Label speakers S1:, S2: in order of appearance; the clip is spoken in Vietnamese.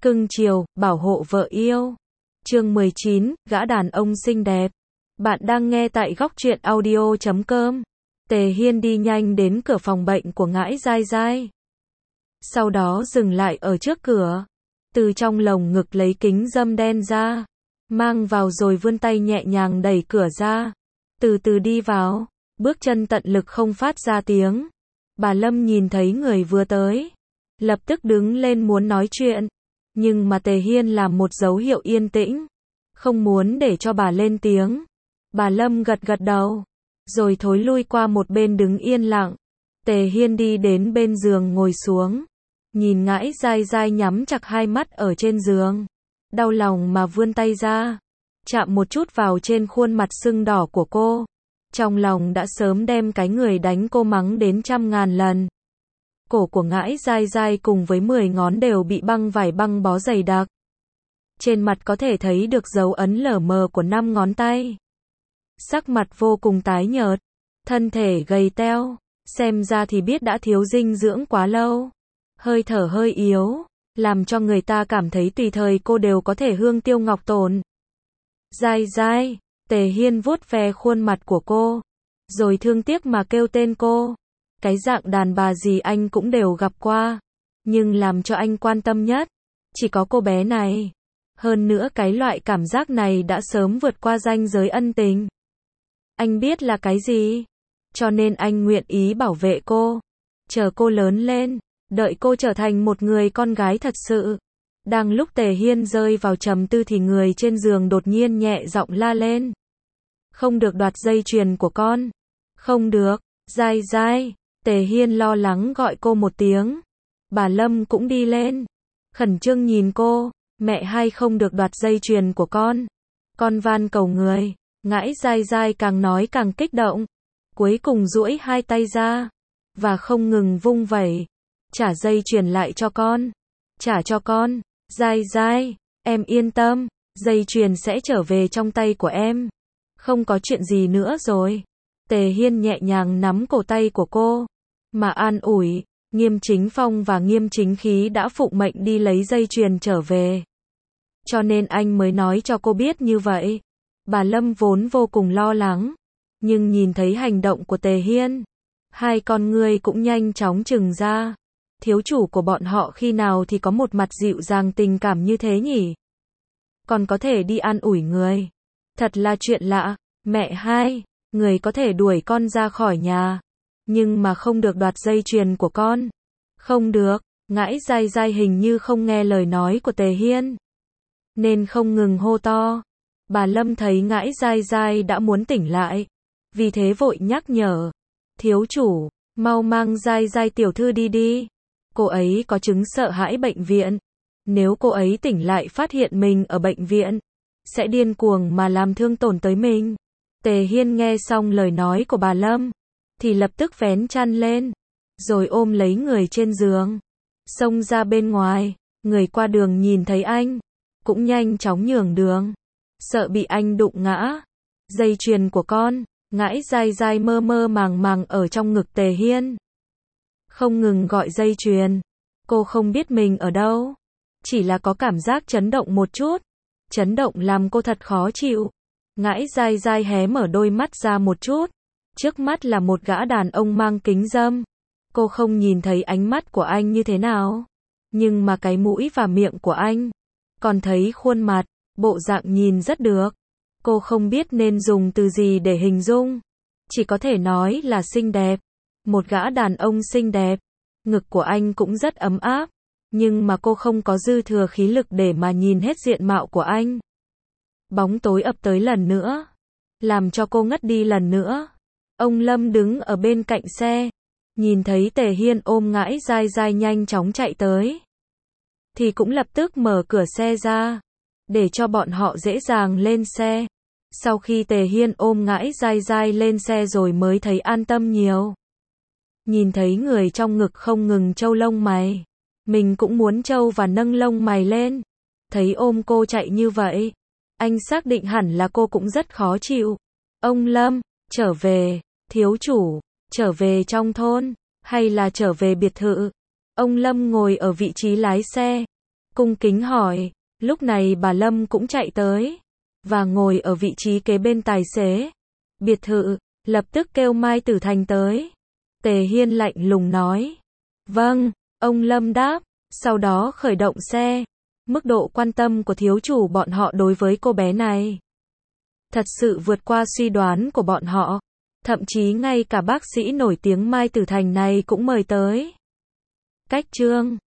S1: cưng chiều, bảo hộ vợ yêu. Chương 19, gã đàn ông xinh đẹp. Bạn đang nghe tại góc truyện audio.com. Tề Hiên đi nhanh đến cửa phòng bệnh của Ngãi Dai Dai. Sau đó dừng lại ở trước cửa. Từ trong lồng ngực lấy kính râm đen ra. Mang vào rồi vươn tay nhẹ nhàng đẩy cửa ra. Từ từ đi vào. Bước chân tận lực không phát ra tiếng. Bà Lâm nhìn thấy người vừa tới. Lập tức đứng lên muốn nói chuyện. Nhưng mà Tề Hiên làm một dấu hiệu yên tĩnh. Không muốn để cho bà lên tiếng. Bà Lâm gật gật đầu. Rồi thối lui qua một bên đứng yên lặng. Tề Hiên đi đến bên giường ngồi xuống. Nhìn Ngãi Dai Dai nhắm chặt hai mắt ở trên giường. Đau lòng mà vươn tay ra. Chạm một chút vào trên khuôn mặt sưng đỏ của cô. Trong lòng đã sớm đem cái người đánh cô mắng đến 100.000 lần. Cổ của Ngãi Dai Dai cùng với 10 ngón đều bị băng vải băng bó dày đặc. Trên mặt có thể thấy được dấu ấn lở mờ của 5 ngón tay. Sắc mặt vô cùng tái nhợt. Thân thể gầy teo. Xem ra thì biết đã thiếu dinh dưỡng quá lâu. Hơi thở hơi yếu. Làm cho người ta cảm thấy tùy thời cô đều có thể hương tiêu ngọc tồn. Dai Dai. Tề Hiên vuốt ve khuôn mặt của cô. Rồi thương tiếc mà kêu tên cô. Cái dạng đàn bà gì anh cũng đều gặp qua. Nhưng làm cho anh quan tâm nhất. Chỉ có cô bé này. Hơn nữa cái loại cảm giác này đã sớm vượt qua ranh giới ân tình. Anh biết là cái gì? Cho nên anh nguyện ý bảo vệ cô. Chờ cô lớn lên. Đợi cô trở thành một người con gái thật sự. Đang lúc Tề Hiên rơi vào trầm tư thì người trên giường đột nhiên nhẹ giọng la lên. Không được đoạt dây chuyền của con. Không được. Dai Dai. Tề Hiên lo lắng gọi cô một tiếng. Bà Lâm cũng đi lên. Khẩn trương nhìn cô. Mẹ hay không được đoạt dây chuyền của con. Con van cầu người. Ngãi Dai Dai càng nói càng kích động. Cuối cùng duỗi hai tay ra. Và không ngừng vung vẩy. Trả dây chuyền lại cho con. Trả cho con. Dai Dai. Em yên tâm. Dây chuyền sẽ trở về trong tay của em. Không có chuyện gì nữa rồi. Tề Hiên nhẹ nhàng nắm cổ tay của cô. Mà an ủi. Nghiêm Chính Phong và Nghiêm Chính Khí đã phụng mệnh đi lấy dây chuyền trở về. Cho nên anh mới nói cho cô biết như vậy. Bà Lâm vốn vô cùng lo lắng. Nhưng nhìn thấy hành động của Tề Hiên. Hai con ngươi cũng nhanh chóng trừng ra. Thiếu chủ của bọn họ khi nào thì có một mặt dịu dàng tình cảm như thế nhỉ? Còn có thể đi an ủi người. Thật là chuyện lạ. Mẹ hai. Người có thể đuổi con ra khỏi nhà. Nhưng mà không được đoạt dây chuyền của con. Không được. Ngãi Dai Dai hình như không nghe lời nói của Tề Hiên. Nên không ngừng hô to. Bà Lâm thấy Ngãi Dai Dai đã muốn tỉnh lại. Vì thế vội nhắc nhở. Thiếu chủ. Mau mang Dai Dai tiểu thư đi đi. Cô ấy có chứng sợ hãi bệnh viện. Nếu cô ấy tỉnh lại phát hiện mình ở bệnh viện. Sẽ điên cuồng mà làm thương tổn tới mình. Tề Hiên nghe xong lời nói của bà Lâm. Thì lập tức vén chăn lên. Rồi ôm lấy người trên giường. Xông ra bên ngoài. Người qua đường nhìn thấy anh. Cũng nhanh chóng nhường đường. Sợ bị anh đụng ngã. Dây chuyền của con. Ngãi Dai Dai mơ mơ màng màng ở trong ngực Tề Hiên. Không ngừng gọi dây chuyền. Cô không biết mình ở đâu. Chỉ là có cảm giác chấn động một chút. Chấn động làm cô thật khó chịu. Ngãi Dai Dai hé mở đôi mắt ra một chút. Trước mắt là một gã đàn ông mang kính râm. Cô không nhìn thấy ánh mắt của anh như thế nào. Nhưng mà cái mũi và miệng của anh. Còn thấy khuôn mặt, bộ dạng nhìn rất được. Cô không biết nên dùng từ gì để hình dung. Chỉ có thể nói là xinh đẹp. Một gã đàn ông xinh đẹp. Ngực của anh cũng rất ấm áp. Nhưng mà cô không có dư thừa khí lực để mà nhìn hết diện mạo của anh. Bóng tối ập tới lần nữa. Làm cho cô ngất đi lần nữa. Ông Lâm đứng ở bên cạnh xe. Nhìn thấy Tề Hiên ôm Ngãi Dai Dai nhanh chóng chạy tới. Thì cũng lập tức mở cửa xe ra. Để cho bọn họ dễ dàng lên xe. Sau khi Tề Hiên ôm Ngãi Dai Dai lên xe rồi mới thấy an tâm nhiều. Nhìn thấy người trong ngực không ngừng trâu lông mày. Mình cũng muốn trâu và nâng lông mày lên. Thấy ôm cô chạy như vậy. Anh xác định hẳn là cô cũng rất khó chịu. Ông Lâm, trở về. Thiếu chủ, trở về trong thôn. Hay là trở về biệt thự. Ông Lâm ngồi ở vị trí lái xe. cung kính hỏi. Lúc này bà Lâm cũng chạy tới và ngồi ở vị trí kế bên tài xế. Biệt thự, lập tức kêu Mai Tử Thành tới. Tề Hiên lạnh lùng nói. Vâng, ông Lâm đáp, sau đó khởi động xe. Mức độ quan tâm của thiếu chủ bọn họ đối với cô bé này thật sự vượt qua suy đoán của bọn họ. Thậm chí ngay cả bác sĩ nổi tiếng Mai Tử Thành này cũng mời tới. Cách chương